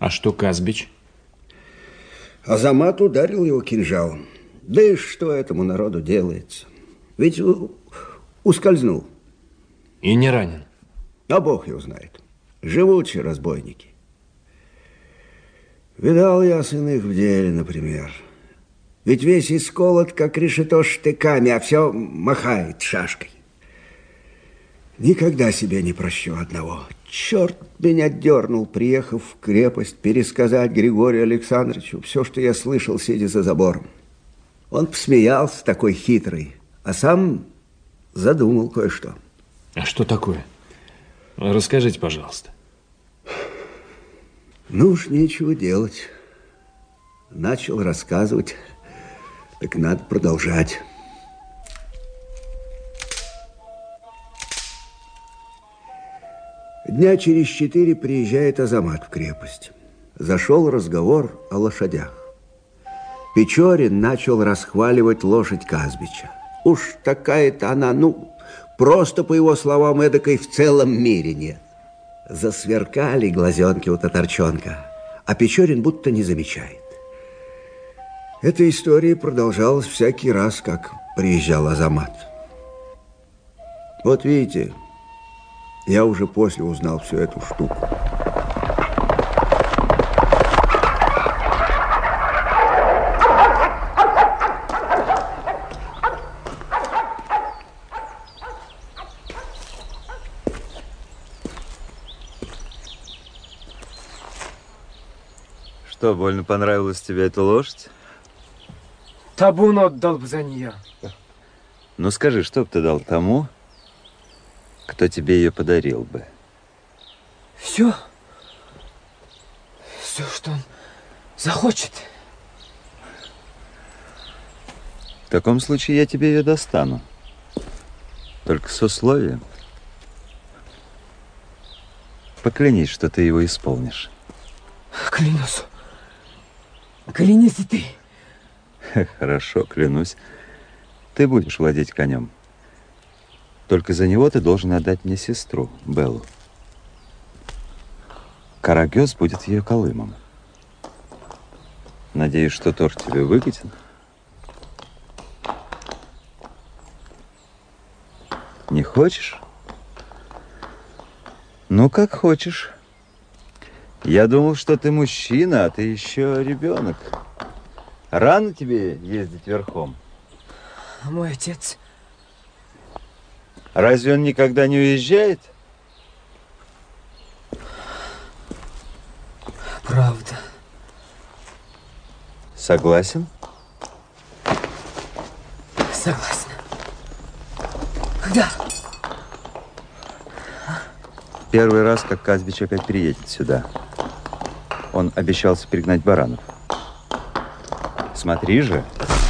А что Казбич? Азамат ударил его кинжалом. Да и что этому народу делается? Ведь ускользнул. И не ранен? А Бог его знает. Живучие разбойники. Видал я сын их в деле, например. Ведь весь исколот, как решето, штыками, а все махает шашкой. Никогда себе не прощу одного. Черт меня дернул, приехав в крепость, пересказать Григорию Александровичу все, что я слышал, сидя за забором. Он посмеялся, такой хитрый, а сам задумал кое-что. А что такое? Расскажите, пожалуйста. Ну уж нечего делать. Начал рассказывать, так надо продолжать. Дня через 4 приезжает Азамат в крепость. Зашел разговор о лошадях. Печорин начал расхваливать лошадь Казбича. Уж такая-то она, просто, по его словам, эдакой в целом мире нет. Засверкали глазенки у татарчонка, а Печорин будто не замечает. Эта история продолжалась всякий раз, как приезжал Азамат. Вот видите, я уже после узнал всю эту штуку. Что, больно понравилась тебе эта лошадь? Табун отдал бы за нее. Ну скажи, что бы ты дал тому, кто тебе ее подарил бы? Все. Все, что он захочет. В таком случае я тебе ее достану. Только с условием. Поклянись, что ты его исполнишь. Клянусь. Клянись и ты. Хорошо, клянусь. Ты будешь владеть конем. Только за него ты должен отдать мне сестру, Беллу. Карагёз будет ее колымом. Надеюсь, что торг тебе выгоден. Не хочешь? Ну, как хочешь. Я думал, что ты мужчина, а ты еще ребенок. Рано тебе ездить верхом? Мой отец... Разве он никогда не уезжает? Правда. Согласен? Согласна. Когда? Первый раз, как Казбич опять приедет сюда. Он обещался пригнать баранов. Смотри же.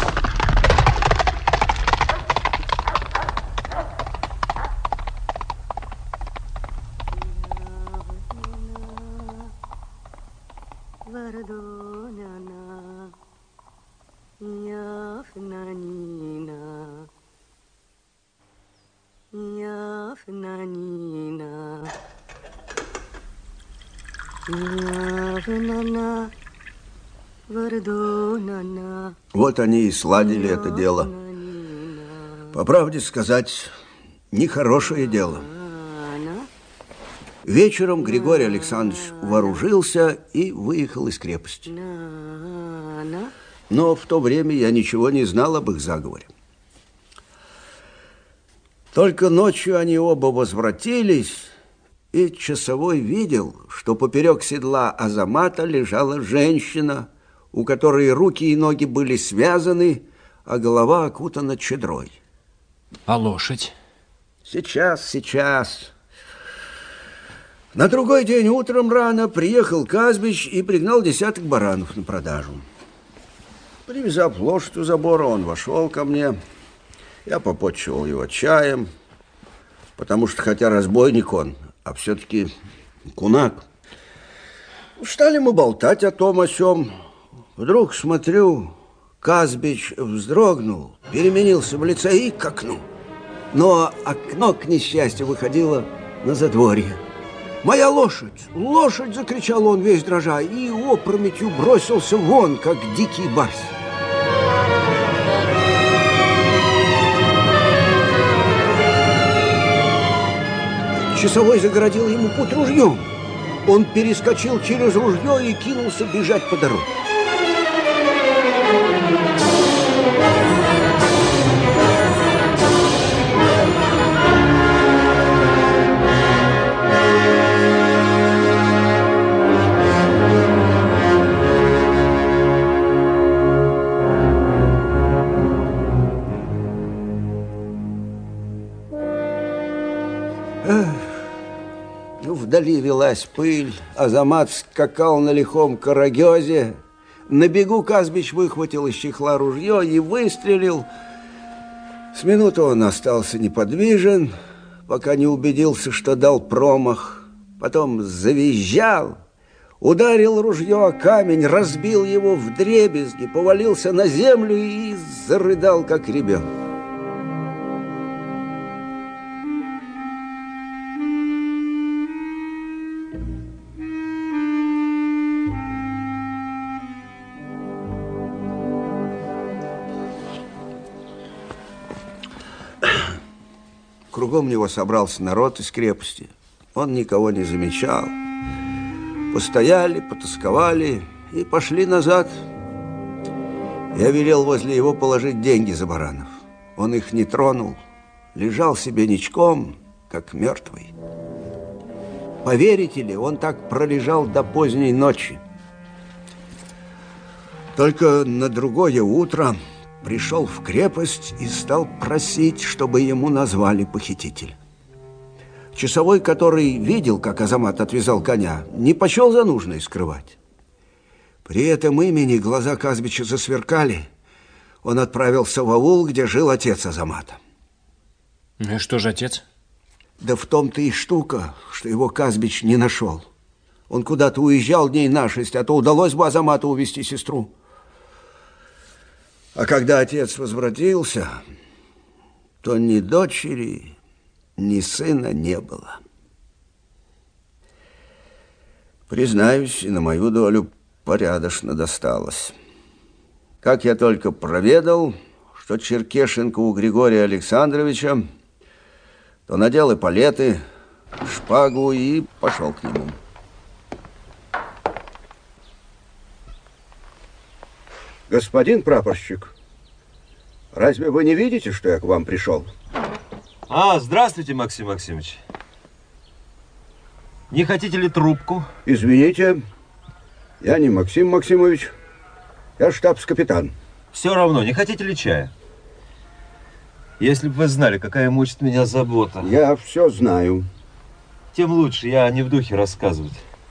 Вот они и сладили это дело. По правде сказать, нехорошее дело. Вечером Григорий Александрович вооружился и выехал из крепости. Но в то время я ничего не знал об их заговоре. Только ночью они оба возвратились, и часовой видел, что поперек седла Азамата лежала женщина, у которой руки и ноги были связаны, а голова окутана чадрой. А лошадь? Сейчас. На другой день утром рано приехал Казбич и пригнал 10 баранов на продажу. Привязав лошадь у забора, он вошел ко мне. Я попотчевал его чаем, потому что, хотя разбойник он, а все-таки кунак. Стали мы болтать о том, о сём. Вдруг смотрю, Казбич вздрогнул, переменился в лице и к окну. Но окно, к несчастью, выходило на задворье. «Моя лошадь! Лошадь!» – закричал он весь дрожа и опрометью бросился вон, как дикий барс. Часовой загородил ему путь ружьем. Он перескочил через ружье и кинулся бежать по дороге. Вдали велась пыль, Азамат скакал на лихом карагезе. На бегу Казбич выхватил из чехла ружье и выстрелил. С минуты он остался неподвижен, пока не убедился, что дал промах. Потом завизжал, ударил ружье о камень, разбил его вдребезги, повалился на землю и зарыдал, как ребенок. Кругом него собрался народ из крепости. Он никого не замечал. Постояли, потасковали и пошли назад. Я велел возле его положить деньги за баранов. Он их не тронул, лежал себе ничком, как мертвый. Поверите ли, он так пролежал до поздней ночи. Только на другое утро пришел в крепость и стал просить, чтобы ему назвали похитителя. Часовой, который видел, как Азамат отвязал коня, не почел за нужное скрывать. При этом имени глаза Казбича засверкали. Он отправился в аул, где жил отец Азамата. Ну и что же отец? Да в том-то и штука, что его Казбич не нашел. Он куда-то уезжал дней на 6, а то удалось бы Азамату увезти сестру. А когда отец возвратился, то ни дочери, ни сына не было. Признаюсь, и на мою долю порядочно досталось. Как я только проведал, что Черкешенко у Григория Александровича, то надел эполеты, шпагу и пошел к нему. Господин прапорщик, разве вы не видите, что я к вам пришел? Здравствуйте, Максим Максимович. Не хотите ли трубку? Извините, я не Максим Максимович, я штабс-капитан. Все равно, не хотите ли чая? Если бы вы знали, какая мучит меня забота. Я все знаю. Тем лучше, я не в духе рассказывать.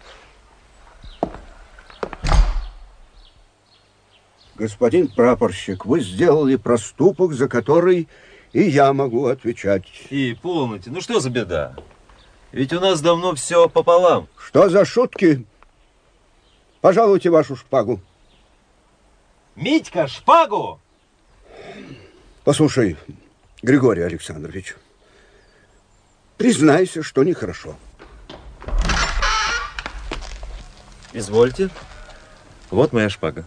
Господин прапорщик, вы сделали проступок, за который и я могу отвечать. И полноте, ну что за беда? Ведь у нас давно все пополам. Что за шутки? Пожалуйте вашу шпагу. Митька, шпагу! Послушай, Григорий Александрович, признайся, что нехорошо. Извольте. Вот моя шпага.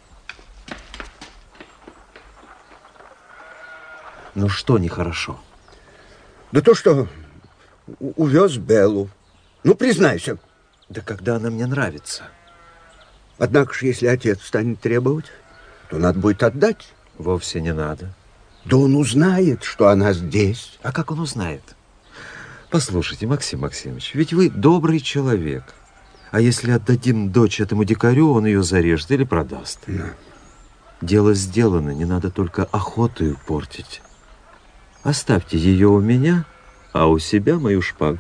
Ну что нехорошо? Да то, что увез Беллу. Ну, признайся. Да когда она мне нравится. Однако ж, если отец станет требовать, то надо будет отдать. Вовсе не надо. Да он узнает, что она здесь. А как он узнает? Послушайте, Максим Максимович, ведь вы добрый человек. А если отдадим дочь этому дикарю, он ее зарежет или продаст. Да. Дело сделано, не надо только охоту портить. Оставьте ее у меня, а у себя мою шпагу.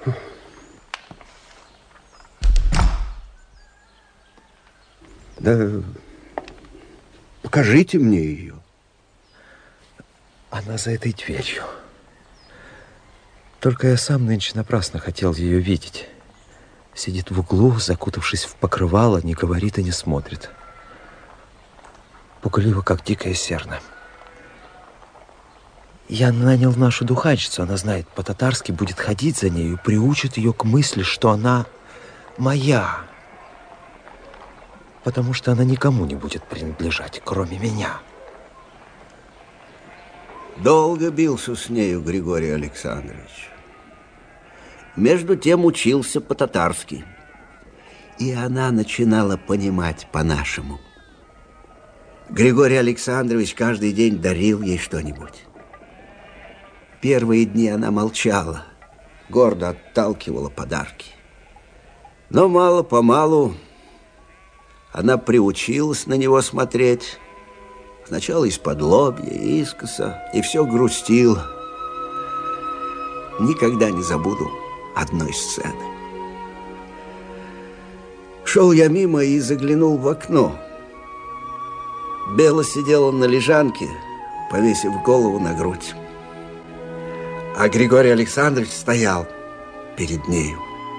Да покажите мне ее. Она за этой дверью. Только я сам нынче напрасно хотел ее видеть. Сидит в углу, закутавшись в покрывало, не говорит и не смотрит. Пугливо, как дикая серна. Я нанял нашу духанщицу, она знает по-татарски, будет ходить за нею, приучит ее к мысли, что она моя. Потому что она никому не будет принадлежать, кроме меня. Долго бился с нею Григорий Александрович. Между тем учился по-татарски. И она начинала понимать по-нашему. Григорий Александрович каждый день дарил ей что-нибудь. Первые дни она молчала, гордо отталкивала подарки. Но мало-помалу она приучилась на него смотреть. Сначала из-под-лобья, искоса, и все грустила. Никогда не забуду одной сцены. Шел я мимо и заглянул в окно. Бела сидела на лежанке, повесив голову на грудь. А Григорий Александрович стоял перед нею.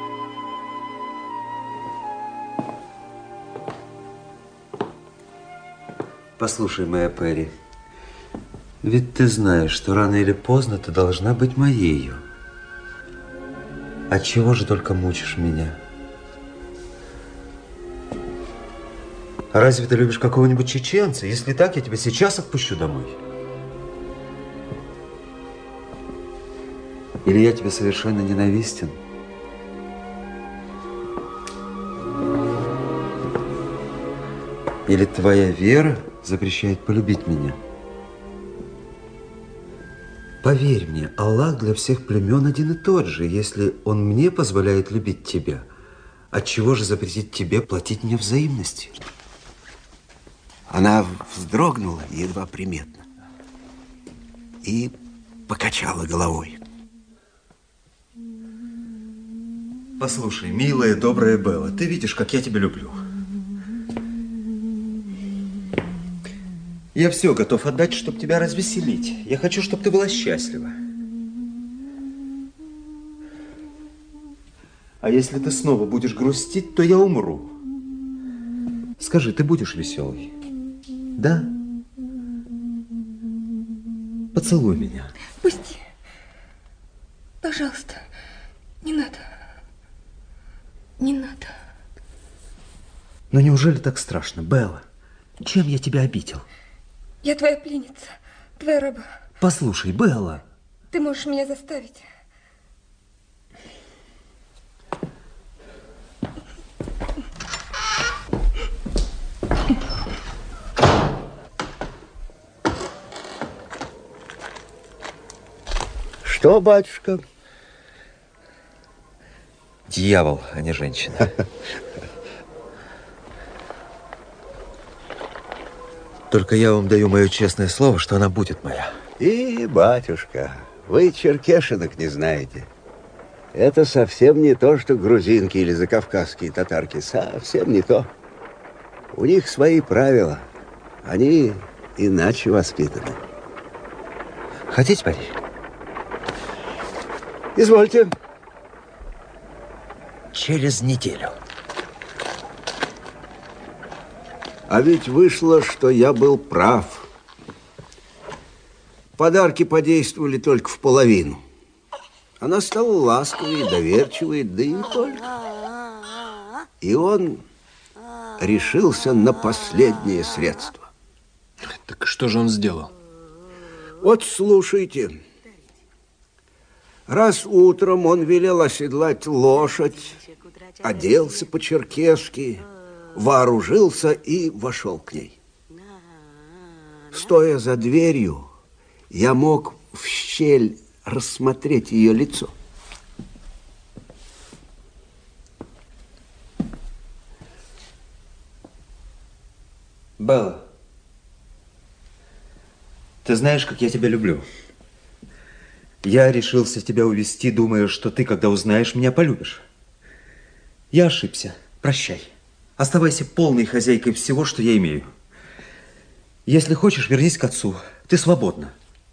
Послушай, моя Перри, ведь ты знаешь, что рано или поздно ты должна быть моею. Отчего же только мучишь меня? Разве ты любишь какого-нибудь чеченца? Если так, я тебя сейчас отпущу домой. Или я тебе совершенно ненавистен? Или твоя вера запрещает полюбить меня? Поверь мне, Аллах для всех племен один и тот же. Если Он мне позволяет любить тебя, отчего же запретить тебе платить мне взаимностью? Она вздрогнула едва приметно и покачала головой. Послушай, милая, добрая Белла, ты видишь, как я тебя люблю. Я все готов отдать, чтобы тебя развеселить. Я хочу, чтобы ты была счастлива. А если ты снова будешь грустить, то я умру. Скажи, ты будешь веселой? Да? Поцелуй меня. Пусти. Пожалуйста, не надо. Не надо. Но неужели так страшно, Белла? Чем я тебя обидел? Я твоя пленница, твоя раба. Послушай, Белла. Ты можешь меня заставить. Что, батюшка? Дьявол, а не женщина. Только я вам даю мое честное слово, что она будет моя. И, батюшка, вы черкешинок не знаете. Это совсем не то, что грузинки или закавказские татарки. Совсем не то. У них свои правила. Они иначе воспитаны. Хотите пари? Извольте. Через неделю. А ведь вышло, что я был прав. Подарки подействовали только в половину. Она стала ласковой, доверчивой, да и только. И он решился на последнее средство. Так что же он сделал? Вот слушайте. Раз утром он велел оседлать лошадь, оделся по-черкесски, вооружился и вошел к ней. Стоя за дверью, я мог в щель рассмотреть ее лицо. Белла, ты знаешь, как я тебя люблю. Я решился тебя увести, думая, что ты, когда узнаешь, меня полюбишь. Я ошибся. Прощай. Оставайся полной хозяйкой всего, что я имею. Если хочешь, вернись к отцу. Ты свободна.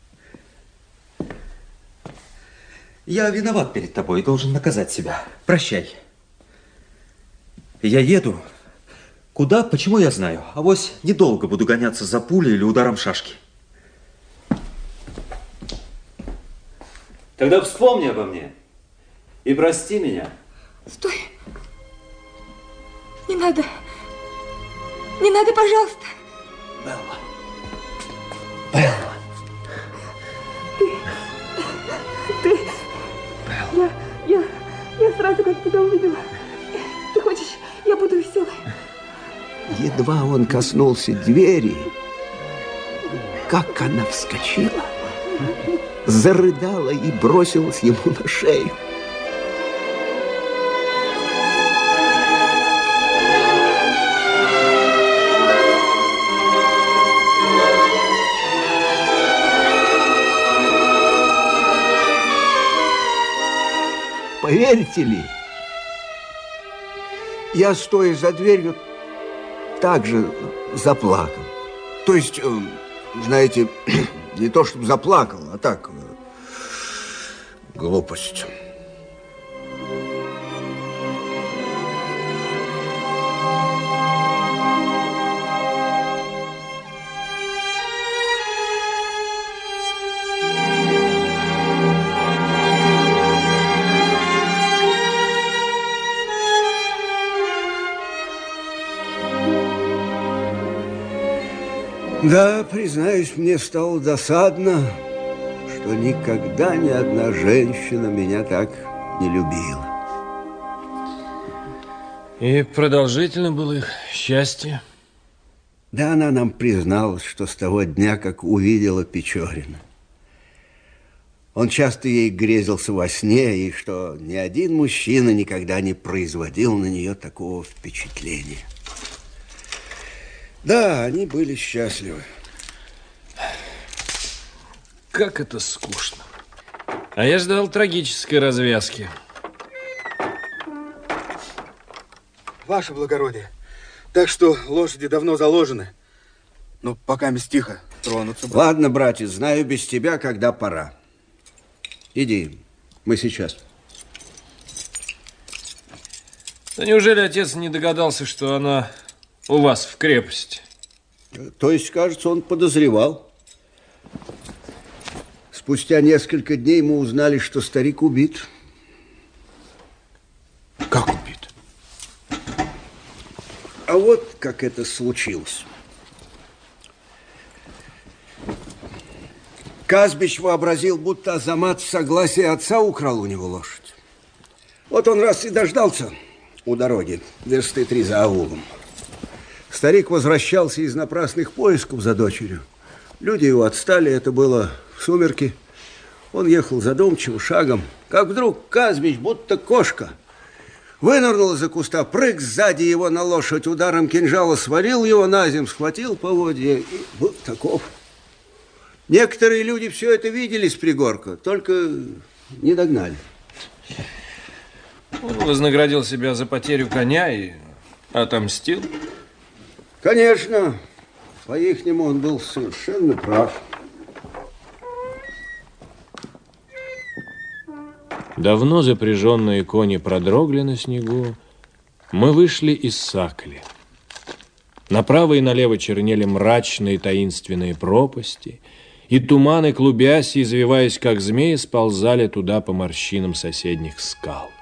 Я виноват перед тобой и должен наказать себя. Прощай. Я еду. Куда? Почему я знаю? Авось недолго буду гоняться за пулей или ударом шашки. Тогда вспомни обо мне и прости меня. Стой. Не надо. Не надо, пожалуйста. Белла. Белла. Ты. Я сразу, как тебя увидела. Ты хочешь, я буду веселой? Едва он коснулся двери, как она вскочила, зарыдала и бросилась ему на шею. Поверите ли, я, стоя за дверью, также заплакал. То есть, знаете, не то, чтобы заплакал, а так, глупость. Да, признаюсь, мне стало досадно, что никогда ни одна женщина меня так не любила. И продолжительно было их счастье? Да, она нам призналась, что с того дня, как увидела Печорина. Он часто ей грезился во сне, и что ни один мужчина никогда не производил на нее такого впечатления. Да, они были счастливы. Как это скучно. А я ждал трагической развязки. Ваше благородие, так что лошади давно заложены. Но пока тихо тронуться. Ладно, братец, знаю без тебя, когда пора. Иди, мы сейчас. Да неужели отец не догадался, что она у вас в крепости? То есть, кажется, он подозревал. Спустя несколько дней мы узнали, что старик убит. Как убит? А вот как это случилось. Казбич вообразил, будто Азамат в согласии отца украл у него лошадь. Вот он раз и дождался у дороги, версты 3 за аулом. Старик возвращался из напрасных поисков за дочерью. Люди его отстали, это было в сумерки. Он ехал задумчиво, шагом, как вдруг Казбич, будто кошка, вынырнул из-за куста, прыг сзади его на лошадь, ударом кинжала свалил его на землю, схватил поводья и был таков. Некоторые люди все это видели с пригорка, только не догнали. Он вознаградил себя за потерю коня и отомстил. Конечно, по-ихнему он был совершенно прав. Давно запряженные кони продрогли на снегу. Мы вышли из Сакли. Направо и налево чернели мрачные таинственные пропасти, и туманы, клубясь и извиваясь, как змеи, сползали туда по морщинам соседних скал.